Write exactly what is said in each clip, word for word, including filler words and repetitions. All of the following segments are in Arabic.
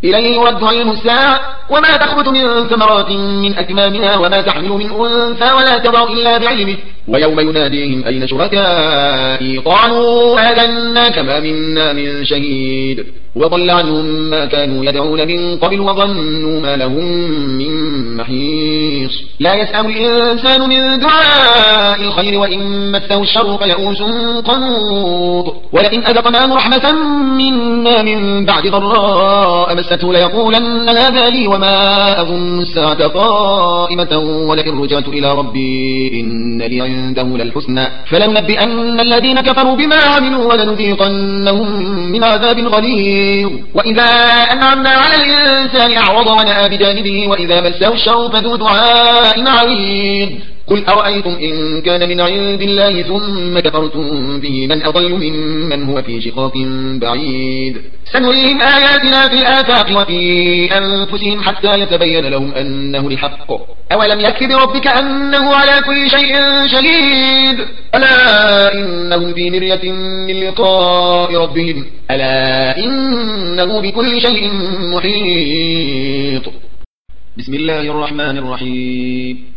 إليه يرد علم الساعة وما تخرج من ثمرات من أكمامها وما تحمل من أنثى ولا تضع إلا بعلمه ويوم يناديهم أين شركائي قالوا آذنا كما منا من شهيد وضل عنهم ما كانوا يدعون من قبل وظنوا ما لهم من محيص لا يسأم الإنسان من دعاء الخير وإن مسه الشر فيئوس قنوط ولئن أذقناه رحمة منا من بعد ضراء مسته ليقولن هذا لي وما أظن الساعة قائمة ولئن رجعت إلى ربي إن لي عنده للحسنى فلننبئن الذين كفروا بما عملوا ولنذيقنهم من عذاب غليظ وإذا أنعمنا على الإنسان أعرض ونأى بجانبه وإذا مسه الشر فذو دعاء عريض قل أرأيتم إن كان من عند الله ثم كفرتم به من أضل ممن هو في شقاق بعيد سنريهم آياتنا في الآفاق وفي أنفسهم حتى يتبين لهم أنه الحق أولم يكف بربك أنه على كل شيء شهيد ألا إنهم في مرية من لقاء ربهم ألا إنه بكل شيء محيط بسم الله الرحمن الرحيم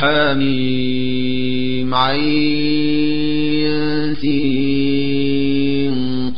حاميم عين سين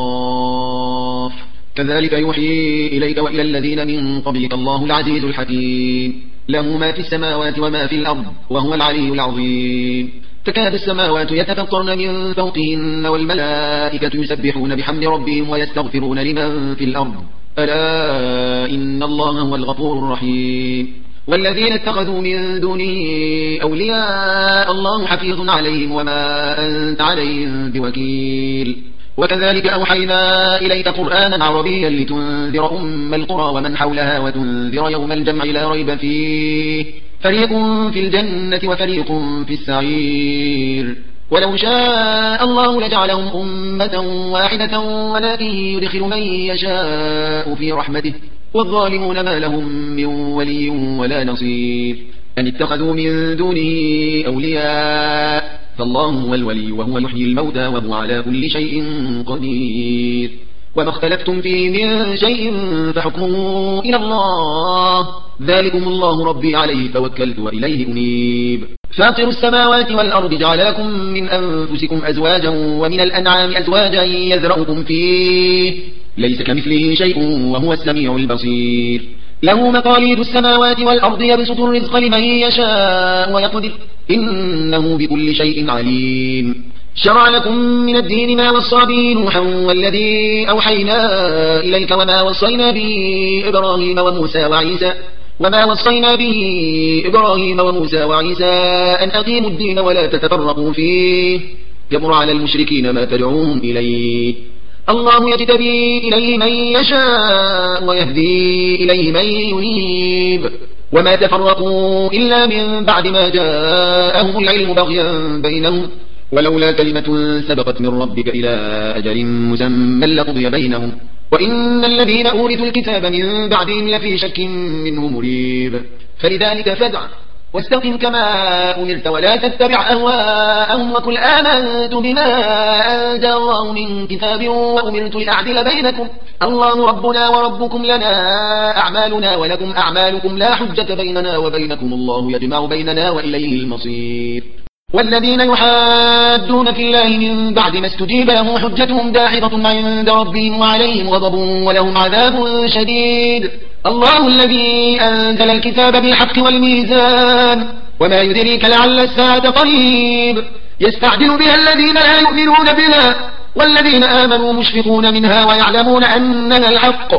قاف كذلك يوحي إليك وإلى الذين من قبلك الله العزيز الحكيم له ما في السماوات وما في الأرض وهو العلي العظيم تكاد السماوات يتفطرن من فوقهن والملائكة يسبحون بحمد ربهم ويستغفرون لمن في الأرض ألا إن الله هو الغفور الرحيم والذين اتخذوا من دونه أولياء الله حفيظ عليهم وما أنت عليهم بوكيل وكذلك أوحينا إليك قرآنا عربيا لتنذر أم القرى ومن حولها وتنذر يوم الجمع لا ريب فيه فريق في الجنة وفريق في السعير ولو شاء الله لجعلهم أمة واحدة ولكن يدخل من يشاء في رحمته والظالمون ما لهم من ولي ولا نصير أن اتخذوا من دونه أولياء فالله هو الولي وهو يحيي الموتى وهو على كل شيء قدير وما اختلفتم فيه من شيء فحكمه إلى الله ذلكم الله ربي عليه توكلت وإليه أنيب فاطر السماوات والأرض جعل لكم من أنفسكم أزواجا ومن الأنعام أزواجا يذرأكم فيه ليس كمثله شيء وهو السميع البصير له مقاليد السماوات والأرض يبسط الرزق لمن يشاء ويقدر إنه بكل شيء عليم شرع لكم من الدين ما وصى به نوحا والذي أوحينا إليك وما وصينا به إبراهيم وموسى وعيسى وما وصينا به إبراهيم وموسى وعيسى أن أقيموا الدين ولا تتفرقوا فيه كبر على المشركين ما تدعوهم إليه الله يجتبي إليه من يشاء ويهدي إليه من ينيب وما تفرقوا إلا من بعد ما جاءهم العلم بغيا بينهم ولولا كلمة سبقت من ربك إلى أجل مسمى لقضي بينهم وإن الذين أورثوا الكتاب من بعدهم لفي شك منه مريب فلذلك فادع واستقم كما أمرت ولا تتبع أهواءهم وقل آمنت بما أنزل الله من كتاب وأمرت لأعدل بينكم الله ربنا وربكم لنا أعمالنا ولكم أعمالكم لا حجة بيننا وبينكم الله يجمع بيننا وإليه المصير والذين يحادون في الله من بعد ما استجيب له حجتهم داحضة عند ربهم وعليهم غضب ولهم عذاب شديد الله الذي أنزل الكتاب بالحق والميزان وما يدريك لعل الساعة قريب يستعجل بها الذين لا يؤمنون بها والذين آمنوا مشفقون منها ويعلمون أنها الحق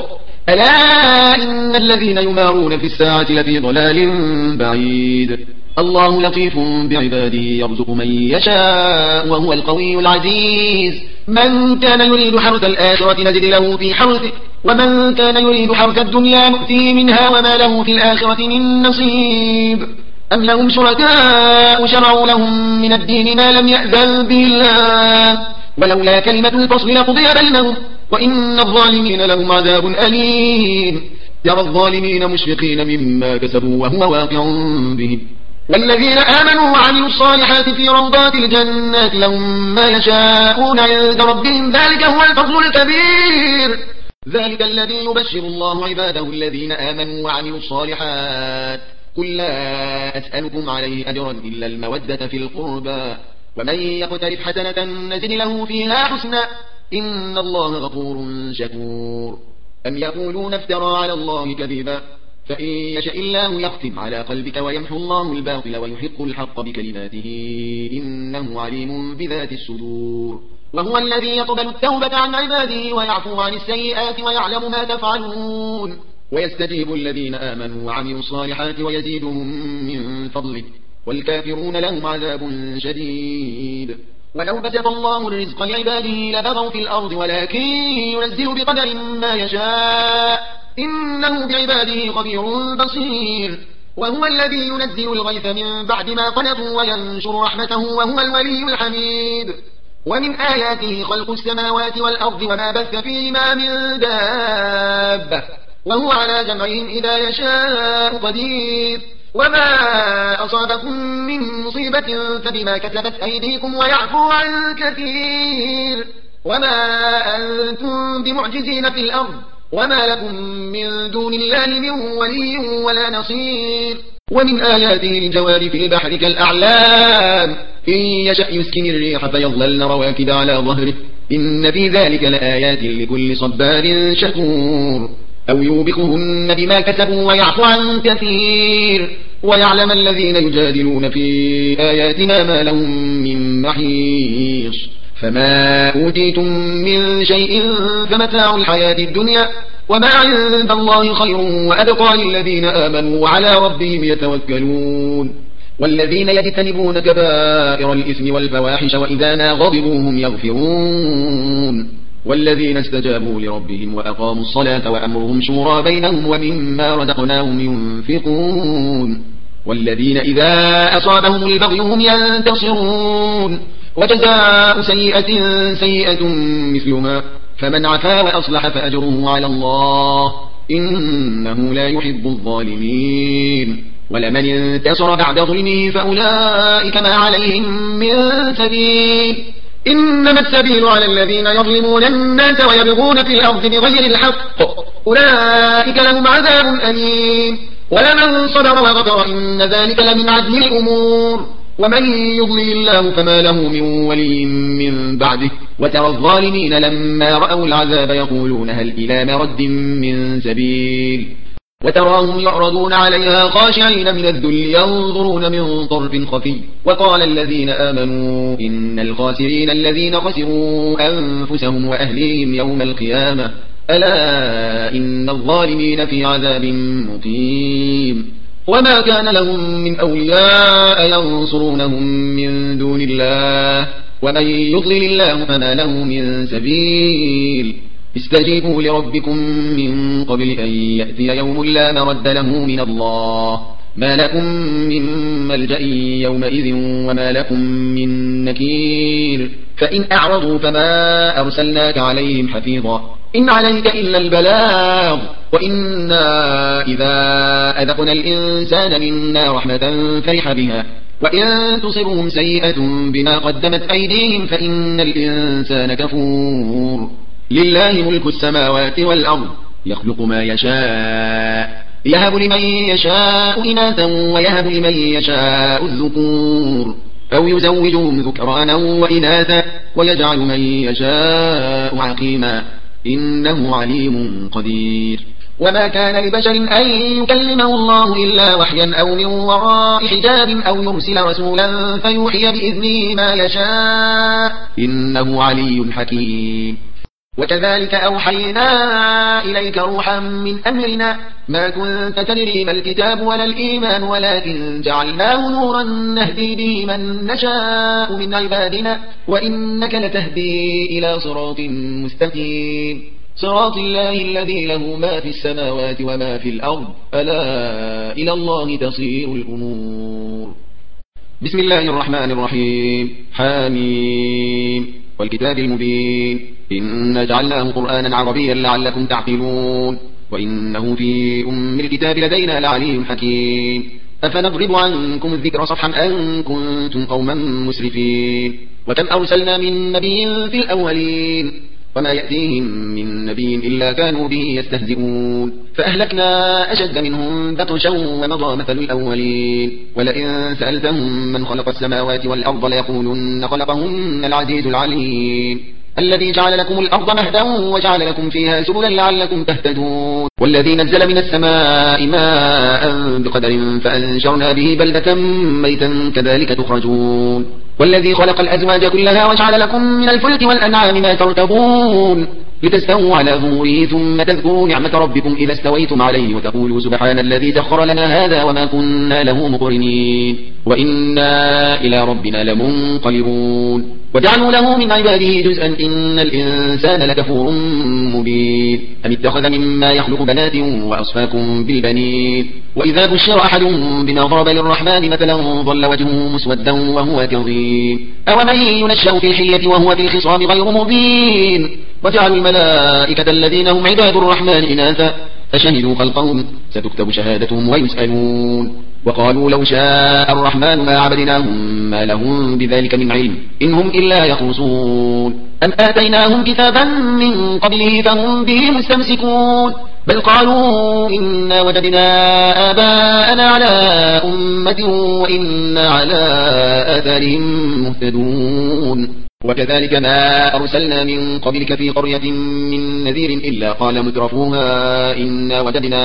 ألا إن الذين يمارون في الساعة لفي ضلال بعيد الله لطيف بعباده يرزق من يشاء وهو القوي العزيز من كان يريد حرث الآخرة نزد له في حرثه ومن كان يريد حرث الدنيا نؤتيه منها وما له في الآخرة من نصيب أم لهم شركاء شرعوا لهم من الدين ما لم يأذن به الله ولولا كلمة الفصل لقضي بينهم وإن الظالمين لهم عذاب أليم يرى الظالمين مشفقين مما كسبوا وهو واقع بهم والذين آمنوا وعملوا الصالحات في روضات الجنات لهم ما يشاءون عند ربهم ذلك هو الفضل الكبير ذلك الذي يبشر الله عباده الذين آمنوا وعملوا الصالحات قل لا أسألكم عليه أجرا إلا المودة في القربى ومن يقترف حسنة نزد له فيها حسنا إن الله غفور شكور أم يقولون افترى على الله كذبا فإن يشاء الله يختم على قلبك ويمحو الله الباطل ويحق الحق بكلماته إنه عليم بذات الصدور وهو الذي يقبل التوبة عن عباده ويعفو عن السيئات ويعلم ما تفعلون ويستجيب الذين آمنوا وعملوا الصالحات ويزيدهم من فضله والكافرون لهم عذاب شديد ولو بسط الله الرزق لعباده لبغوا في الأرض ولكن ينزل بقدر ما يشاء إنه بعباده خبير بصير وهو الذي ينزل الغيث من بعد ما قنطوا وينشر رحمته وهو الولي الحميد ومن آياته خلق السماوات والأرض وما بث فيهما من دابة وهو على جمعهم إذا يشاء قدير وما أصابكم من مصيبة فبما كسبت أيديكم ويعفو عن كثير وما أنتم بمعجزين في الأرض وما لكم من دون الله من ولي ولا نصير ومن آياته الجوار في البحر كالأعلام إن يشأ يسكن الريح فيظللن رواكد على ظهره إن في ذلك لآيات لكل صبار شكور أو يوبقهن بما كسبوا ويعفو عن كثير ويعلم الذين يجادلون في آياتنا ما لهم من محيص فما أوتيتم من شيء فمتاع الحياة الدنيا وما عند الله خير وأبقى للذين آمنوا وعلى ربهم يتوكلون والذين يجتنبون كبائر الإثم والفواحش وإذا ما غضبوا هم يغفرون والذين استجابوا لربهم وأقاموا الصلاة وأمرهم شورى بينهم ومما رزقناهم ينفقون والذين إذا أصابهم البغي هم ينتصرون وجزاء سيئة سيئة مثلها فمن عفا وأصلح فأجره على الله إنه لا يحب الظالمين ولمن انتصر بعد ظلمه فأولئك ما عليهم من سبيل إنما السبيل على الذين يظلمون الناس ويبغون في الأرض بغير الحق أولئك لهم عذاب أليم ولمن صبر وغفر إن ذلك لمن عزم الأمور ومن يضلل الله فما له من ولي من بعده وترى الظالمين لما رأوا العذاب يقولون هل إلى مرد من سبيل وتراهم يعرضون عليها خاشعين من الذل ينظرون من طرف خفي وقال الذين آمنوا إن الخاسرين الذين خسروا أنفسهم وأهليهم يوم القيامة ألا إن الظالمين في عذاب مقيم وما كان لهم من أولياء ينصرونهم من دون الله ومن يضلل الله فما له من سبيل استجيبوا لربكم من قبل أن يأتي يوم لا مرد له من الله ما لكم من ملجأ يومئذ وما لكم من نكير فإن أعرضوا فما أرسلناك عليهم حفيظا إن عليك إلا البلاغ وإنا إذا أذقنا الإنسان منا رحمة فرح بها وإن تصبهم سيئة بما قدمت أيديهم فإن الإنسان كفور لله ملك السماوات والأرض يخلق ما يشاء يهب لمن يشاء إناثا ويهب لمن يشاء الذكور أو يزوجهم ذكرانا وإناثا ويجعل من يشاء عقيما إنه عليم قدير وما كان لبشر أن يكلمه الله إلا وحيا أو من وراء حجاب أو يرسل رسولا فيوحي بإذنه ما يشاء إنه علي حكيم وكذلك أوحينا إليك روحا من أمرنا ما كنت تدري ما الكتاب ولا الإيمان ولكن جعلناه نورا نهدي به من نشاء من عبادنا وإنك لتهدي إلى صراط مستقيم صراط الله الذي له ما في السماوات وما في الأرض ألا إلى الله تصير الأمور بسم الله الرحمن الرحيم حاميم والكتاب المبين إن جعلناه قرآنا عربيا لعلكم تعقلون وإنه في أم الكتاب لدينا لعلي حكيم أفنضرب عنكم الذكر صفحا أن كنتم قوما مسرفين وكم أرسلنا من نبي في الأولين وما يأتيهم من نبي إلا كانوا به يستهزئون فأهلكنا أشد منهم بطشا ومضى مثل الأولين ولئن سألتهم من خلق السماوات والأرض ليقولن خلقهن العزيز العليم الذي جعل لكم الأرض مهدا وجعل لكم فيها سبلا لعلكم تهتدون والذي نزل من السماء ماء بقدر فأنشرنا به بلدة ميتا كذلك تخرجون والذي خلق الأزواج كلها وجعل لكم من الفلك والأنعام ما تركبون لتستووا على ظهوره ثم تذكروا نعمة ربكم إذا استويتم عليه وتقولوا سبحان الذي سخر لنا هذا وما كنا له مقرنين وإنا إلى ربنا لمنقلبون وجعلوا له من عباده جزءا إن الإنسان لكفور مبين أم اتخذ مما يخلق بنات وأصفاكم بالبنين وإذا بشر أحد بما ضرب للرحمن مثلا ظل وجهه مسودا وهو كظيم أومن ينشأ في الحية وهو في الخصام غير مبين وجعلوا الملائكة الذين هم عباد الرحمن إناثا فشهدوا خلقهم ستكتب شهادتهم ويسألون وقالوا لو شاء الرحمن ما عبدناهم ما لهم بذلك من علم إنهم إلا يخرصون أم آتيناهم كتابا من قبله فهم به مستمسكون بل قالوا إنا وجدنا آباءنا على أمة وإنا على آثارهم مهتدون وكذلك ما أرسلنا من قبلك في قرية من نذير إلا قال مترفوها إنا وجدنا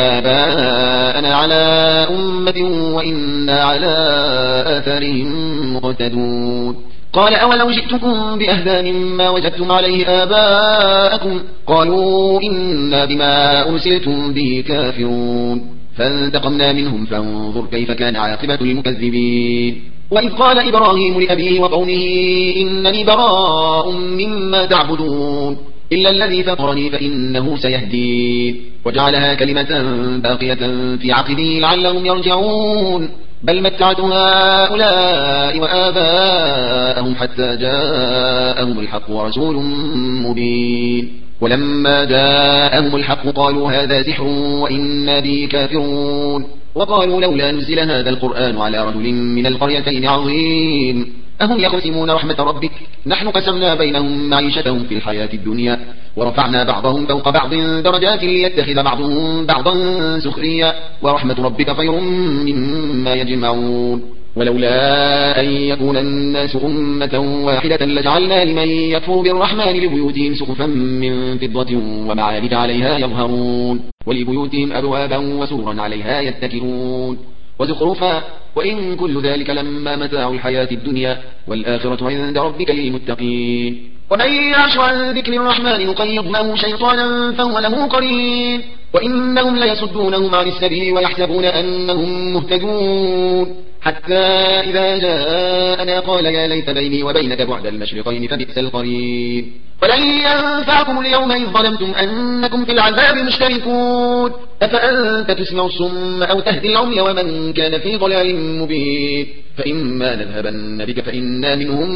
آباءنا على أمة وإنا على آثارهم مقتدون قال أولو جئتكم بأهدى مما وجدتم عليه آباءكم قالوا إنا بما أرسلتم به كافرون فانتقمنا منهم فانظر كيف كان عاقبة المكذبين وإذ قال إبراهيم لأبيه وقومه إنني براء مما تعبدون إلا الذي فطرني فإنه سيهدين وجعلها كلمة باقية في عقبه لعلهم يرجعون بل متعت هؤلاء وآباءهم حتى جاءهم الحق ورسول مبين ولما جاءهم الحق قالوا هذا سحر وإنا به كافرون وقالوا لولا نزل هذا القرآن على رجل من القريتين عظيم أهم يقسمون رحمة ربك نحن قسمنا بينهم معيشتهم في الحياة الدنيا ورفعنا بعضهم فوق بعض درجات ليتخذ بعضهم بعضا سخريا ورحمة ربك خير مما يجمعون ولولا أن يكون الناس أمة واحدة لجعلنا لمن يكفر بالرحمن لبيوتهم سقفا من فضة ومعارج عليها يظهرون ولبيوتهم أبوابا وسورا عليها يتكئون وزخرفا وإن كل ذلك لما متاع الحياة الدنيا والآخرة عند ربك للمتقين ومن يعش عن ذكر الرحمن نقيض له شيطانا فهو له قرين وإنهم ليصدونهم عن السبيل ويحسبون أنهم مهتدون حتى إذا جاءنا قال يا ليت بيني وبينك بعد المشرقين فبئس القرين ولن ينفعكم اليوم إذ ظلمتم أنكم في العذاب مشتركون أفأنت تسمع الصم أو تهدي العمي ومن كان في ضلال مبين فإما نذهبن بك فإنا منهم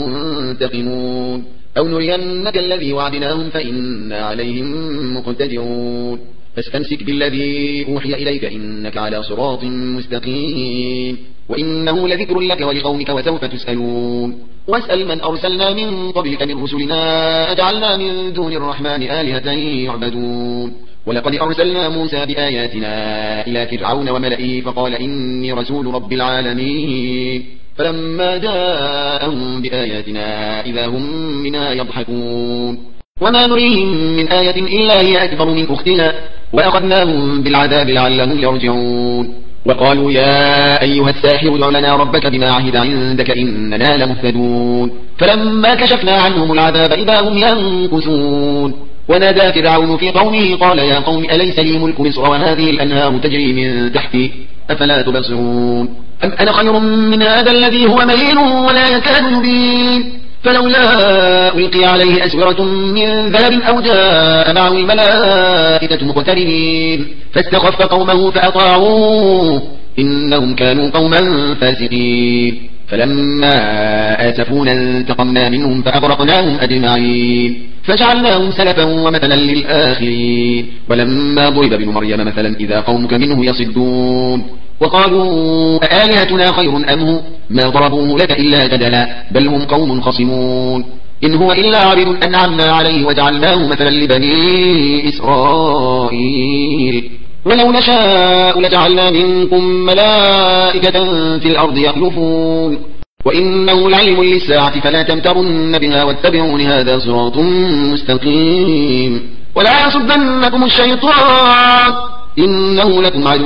منتقمون أو نرينك الذي وعدناهم فإنا عليهم مقتدرون فاستمسك بالذي أوحي إليك إنك على صراط مستقيم وإنه لذكر لك ولقومك وسوف تسألون واسأل من أرسلنا من قبلك من رسلنا أجعلنا من دون الرحمن آلهة يعبدون ولقد أرسلنا موسى بآياتنا إلى فرعون وملئه فقال إني رسول رب العالمين فلما جاءهم بآياتنا إذا هم منها يضحكون وما نريهم من آية إلا هي أكبر من أختها وأخذناهم بالعذاب لعلهم يرجعون وقالوا يا أيها الساحر ادع لنا ربك بما عهد عندك إننا لمهتدون فلما كشفنا عنهم العذاب إذا هم ينكثون ونادى فرعون في قومه قال يا قوم أليس لي ملك مصر وهذه الأنهار تجري من تحتي أفلا تبصرون أم أنا خير من هذا الذي هو مهين ولا يكاد يبين فلولا ألقي عليه أسورة من ذهب أو جاء معه الملائكة مقترنين فاستخف قومه فأطاعوه إنهم كانوا قوما فاسقين فلما آسفونا انتقمنا منهم فأغرقناهم أجمعين فجعلناهم سلفا ومثلا للآخرين ولما ضرب ابن مريم مثلا إذا قومك منه يصدون وقالوا أآلهتنا خير أم هو ما ضربوه لك إلا جدلا بل هم قوم خصمون إن هو إلا عبد أنعمنا عليه وجعلناه مثلا لبني إسرائيل ولو نشاء لجعلنا منكم ملائكة في الأرض يخلفون وإنه لعلم للساعة فلا تمترن بها واتبعون هذا صراط مستقيم ولا يصدنكم الشيطان إنه لكم عدو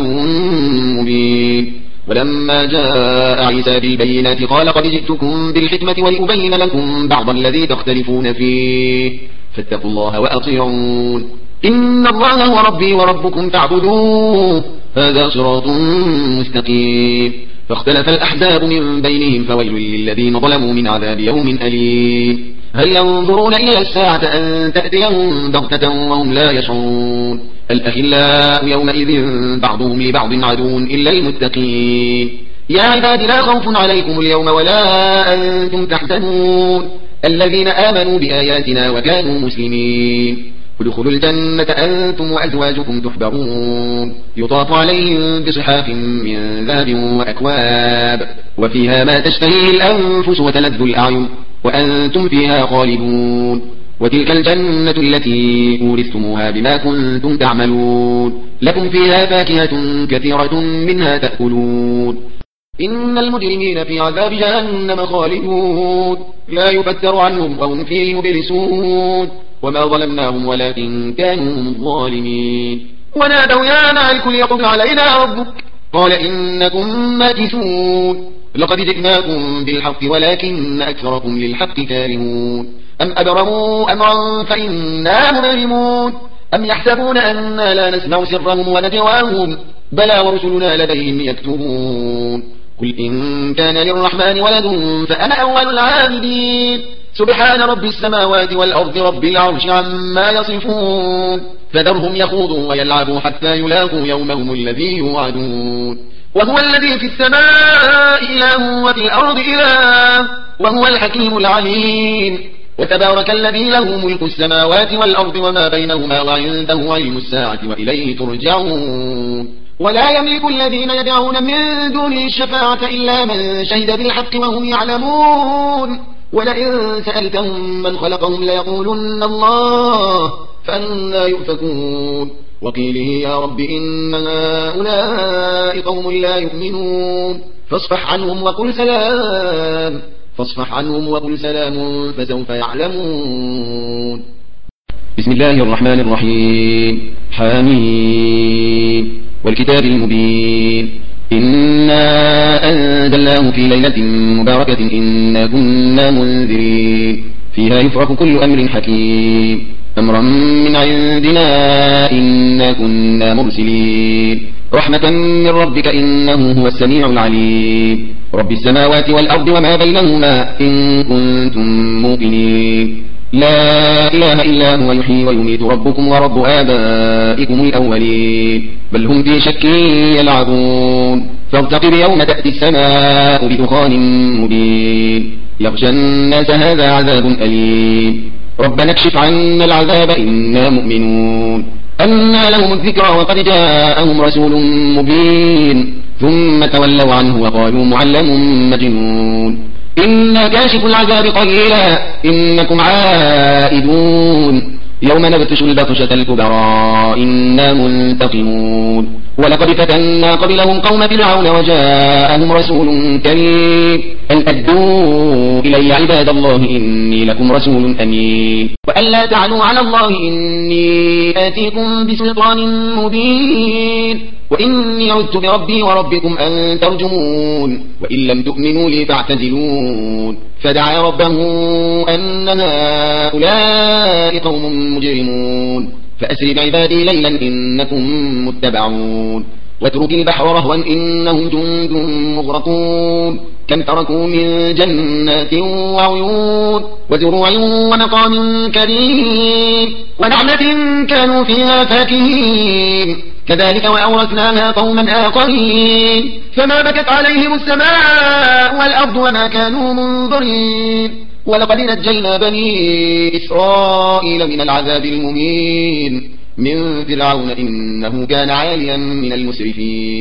مبين ولما جاء عيسى بالبينات قال قد جئتكم بالحكمة ولأبين لكم بعض الذي تختلفون فيه فاتقوا الله وأطيعون إن الله هو ربي وربكم فاعبدوه هذا صراط مستقيم فاختلف الأحزاب من بينهم فويل للذين ظلموا من عذاب يوم أليم هل ينظرون إلى الساعة أن تأتيهم بغتة وهم لا يشعرون الأخلاء يومئذ بعضهم لبعض عدو إلا المتقين يا عباد لا خوف عليكم اليوم ولا أنتم تحزنون الذين آمنوا بآياتنا وكانوا مسلمين ادخلوا الجنة أنتم وأزواجكم تحبرون يطاف عليهم بصحاف من ذهب وأكواب وفيها ما تشتهيه الأنفس وتلذ الأعين وأنتم فيها خالدون وتلك الجنة التي أورثتموها بما كنتم تعملون لكم فيها فاكهة كثيرة منها تأكلون إن المجرمين في عذاب جهنم خالدون لا يفتر عنهم وهم فيه مبلسون وما ظلمناهم ولكن كانوا هم الظالمين ونادوا يا مالك ليقضي علينا ربك قال إنكم ماكثون لقد جئناكم بالحق ولكن أكثركم للحق كارهون أم أبرموا أمرا فإنا مبرمون أم يحسبون أنا لا نسمع سرهم ونجواهم بلى ورسلنا لديهم يكتبون قل إن كان للرحمن ولد فأنا أول العابدين سبحان رب السماوات والأرض رب العرش عما يصفون فذرهم يخوضوا ويلعبوا حتى يلاقوا يومهم الذي يوعدون وهو الذي في السماء إله وفي الأرض إله وهو الحكيم العليم وتبارك الذي له ملك السماوات والأرض وما بينهما وعنده علم الساعة وإليه ترجعون ولا يملك الذين يدعون من دونه الشفاعة إلا من شهد بالحق وهم يعلمون ولئن سألتهم من خلقهم ليقولن الله فأنا يؤفكون وقيله يا رب إن هؤلاء قوم لا يؤمنون فاصفح عنهم وقل سلام فاصفح عنهم وقل سلام فسوف يعلمون بسم الله الرحمن الرحيم حميم والكتاب المبين إنا أنزلناه في ليلة مباركة إنا كنا منذرين فيها يفرق كل أمر حكيم أمرا من عندنا إنا كنا مرسلين رحمة من ربك إنه هو السميع العليم رب السماوات والأرض وما بينهما إن كنتم موقنين لا إله إلا هو يحيي ويميت ربكم ورب آبائكم الأولين بل هم في شك يلعبون فارتقب يوم تأتي السماء بدخان مبين يغشى الناس هذا عذاب أليم ربنا اكشف عنا العذاب إنا مؤمنون أنى لهم الذكرى وقد جاءهم رسول مبين ثم تولوا عنه وقالوا معلم مجنون إنا كاشف العذاب قليلا إنكم عائدون يوم نبتش البطشة الكبرى إنا منتقمون ولقد فتنا قبلهم قوم فرعون وجاءهم رسول كريم أن أدوا إلي عباد الله إني لكم رسول أمين وأن لا تعلوا على الله إني آتيكم بسلطان مبين وإني عدت بربي وربكم أن ترجمون وإن لم تؤمنوا لي فاعتزلون فدعا ربه أن هؤلاء قوم مجرمون فأسر بعبادي ليلا إنكم متبعون واترك البحر رهوا إنهم جند مغرقون كم تركوا من جنات وعيون وزروع ومقام كريم ونعمة كانوا فيها فاكهين كذلك وأورثناها قوما آخرين فما بكت عليهم السماء والأرض وما كانوا منظرين ولقد نجينا بني إسرائيل من العذاب المهين من فرعون إنه كان عاليا من المسرفين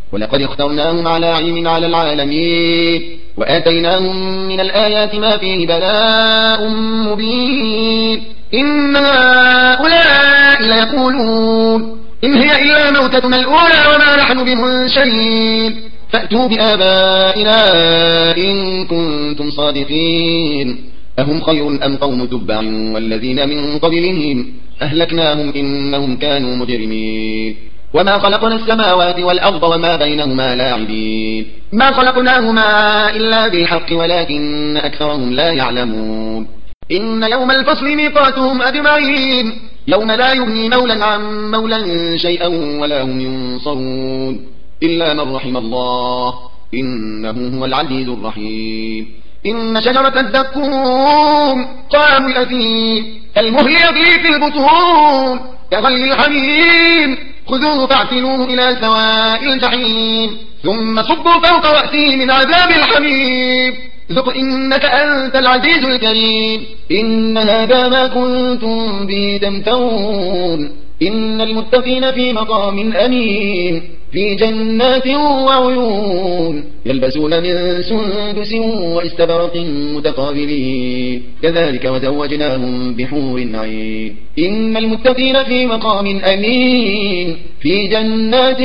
ولقد اخترناهم على علم على العالمين وآتيناهم من الآيات ما فيه بلاء مبين إن هؤلاء ليقولون إن هي إلا موتتنا الأولى وما نحن بمنشرين فأتوا بآبائنا إن كنتم صادقين أهم خير أم قوم تبع والذين من قبلهم أهلكناهم إنهم كانوا مجرمين وما خلقنا السماوات والأرض وما بينهما لاعبين ما خلقناهما إلا بالحق ولكن أكثرهم لا يعلمون إن يوم الفصل ميقاتهم أجمعين يوم لا يغني مولا عن مولا شيئا ولا هم ينصرون إلا من رحم الله إنه هو العزيز الرحيم إن شجرة الزقوم طعام الأثيم المهل يغلي في البطون كغلي الحميم خذوه فاعتلوه إلى سواء الجحيم ثم صبوا فوق رأسه من عذاب الحميم ذق إنك أنت العزيز الكريم إن هذا ما كنتم به تمترون إن المتقين في مقام أمين في جنات وعيون يلبسون من سندس واستبرق متقابلين كذلك وزوجناهم بحور عين إن المتقين في مقام أمين في جنات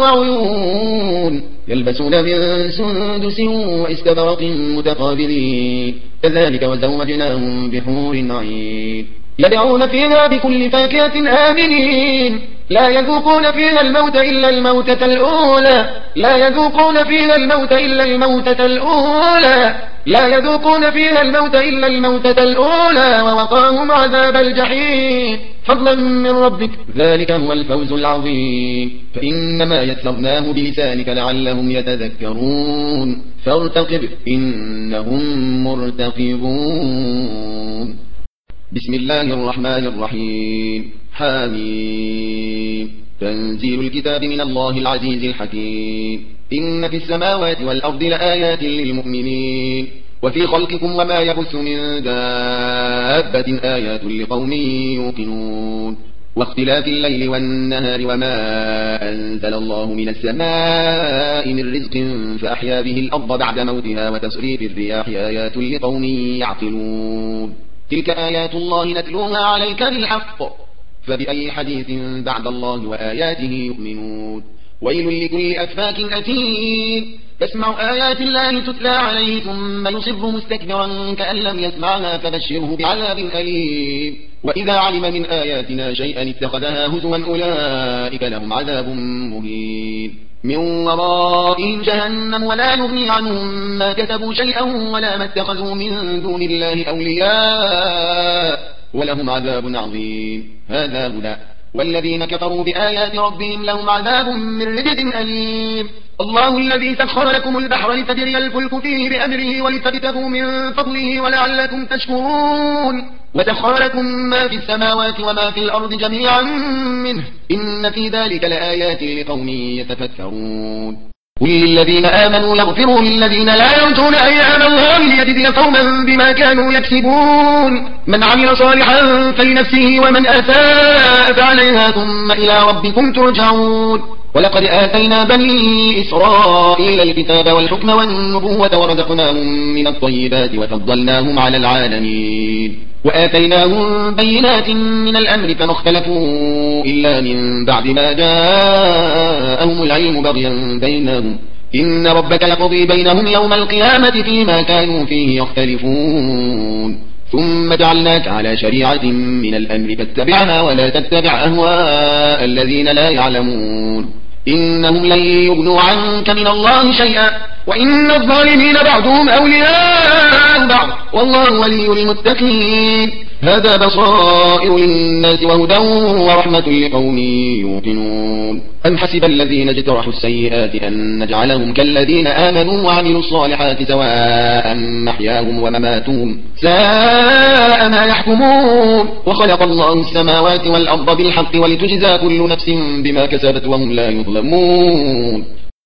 وعيون يلبسون من سندس واستبرق متقابلين كذلك وزوجناهم بحور عين يدعون فيها بكل فاكهة آمنين لا يذوقون فيها الموت إلا الموتة الأولى لا يذوقون فيها الموت إلا الموتة الأولى لا يذوقون فيها الموت إلا الموتة الأولى ووقاهم عذاب الجحيم فضلا من ربك ذلك هو الفوز العظيم فإنما يسرناه بلسانك لعلهم يتذكرون فارتقب إنهم مرتقبون بسم الله الرحمن الرحيم حميم تنزيل الكتاب من الله العزيز الحكيم إن في السماوات والأرض لآيات للمؤمنين وفي خلقكم وما يبث من دابة آيات لقوم يوقنون واختلاف الليل والنهار وما أنزل الله من السماء من رزق فأحيا به الأرض بعد موتها وتصريف الرياح آيات لقوم يعقلون تلك آيات الله نتلوها عليك بالحق فبأي حديث بعد الله وآياته يؤمنون ويل لكل أفاك أثيم يسمع آيات الله تتلى عليه ثم يصر مستكبرا كأن لم يسمعها فبشره بعذاب أليم وإذا علم من آياتنا شيئا اتخذها هزوا أولئك لهم عذاب مهين من ورائهم جهنم ولا يغني عنهم ما كتبوا شيئا ولا ما اتخذوا من دون الله أولياء ولهم عذاب عظيم هذا هدى والذين كفروا بآيات ربهم لهم عذاب من رجز أليم الله الذي سخر لكم البحر لتجري الفلك فيه بأمره ولتبتغوا من فضله ولعلكم تشكرون وسخر لكم ما في السماوات وما في الأرض جميعا منه إن في ذلك لآيات لقوم يتفكرون قل للذين آمنوا يغفروا للذين لا يرجون أيام الله ليجزي قوما بما كانوا يكسبون من عمل صالحا فلنفسه ومن أساء فعليها ثم إلى ربكم ترجعون ولقد آتينا بني إسرائيل الكتاب والحكم والنبوة ورزقناهم من الطيبات وفضلناهم على العالمين وآتيناهم بينات من الأمر فما اختلفوا إلا من بعد ما جاءهم العلم بغيا بينهم إن ربك يقضي بينهم يوم القيامة فيما كانوا فيه يختلفون ثم جعلناك على شريعة من الأمر فاتبعها ولا تتبع أهواء الذين لا يعلمون إنهم لن يغنوا عنك من الله شيئا وإن الظالمين بعضهم أولياء بعض والله ولي المتقين هذا بصائر للناس وهدى ورحمة لقوم يوقنون أم حسب الذين اجترحوا السيئات أن نجعلهم كالذين آمنوا وعملوا الصالحات سواء محياهم ومماتهم ساء ما يحكمون وخلق الله السماوات والأرض بالحق ولتجزى كل نفس بما كسبت وهم لا يظلمون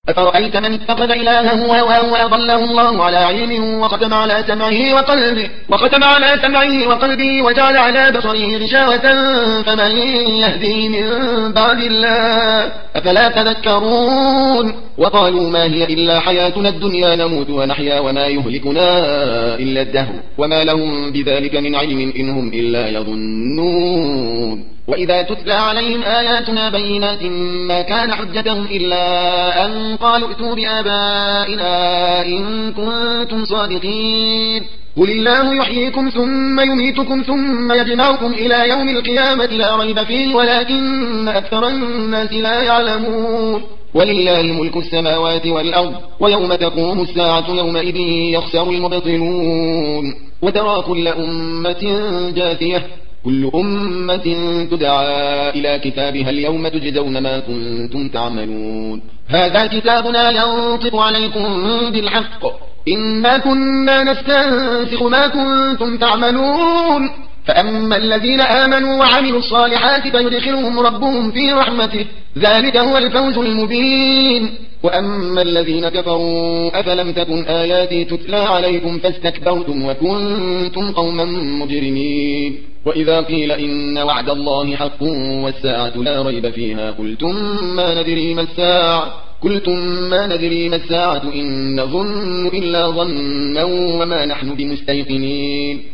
أفرأيت من اتخذ إلهه هواه وأضله الله على علم وختم على سمعه وقلبه وختم على سمعه وقلبه وجعل على بصره غشاوة فمن يهديه من بعد الله أفلا تذكرون وقالوا ما هي إلا حياتنا الدنيا نموت ونحيا وما يهلكنا إلا الدهر وما لهم بذلك من علم إن هم إلا يظنون وإذا تتلى عليهم آياتنا بينات ما كان حجتهم إلا أن قالوا ائتوا بآبائنا إن كنتم صادقين قل الله يحييكم ثم يميتكم ثم يجمعكم إلى يوم القيامة لا ريب فيه ولكن أكثر الناس لا يعلمون ولله ملك السماوات والأرض ويوم تقوم الساعة يومئذ يخسر المبطلون وترى كل أمة جاثية كل أمة تدعى إلى كتابها اليوم تجزون ما كنتم تعملون هذا كتابنا ينطق عليكم بالحق إنا كنا نستنسخ ما كنتم تعملون فأما الذين آمنوا وعملوا الصالحات فيدخلهم ربهم في رحمته ذلك هو الفوز المبين وأما الذين كفروا أفلم تكن آياتي تتلى عليكم فاستكبرتم وكنتم قوما مجرمين وإذا قيل إن وعد الله حق والساعة لا ريب فيها قلتم ما ندري ما الساعة قلتم ما ندري ما الساعة إن نظن إلا ظنا وما نحن بمستيقنين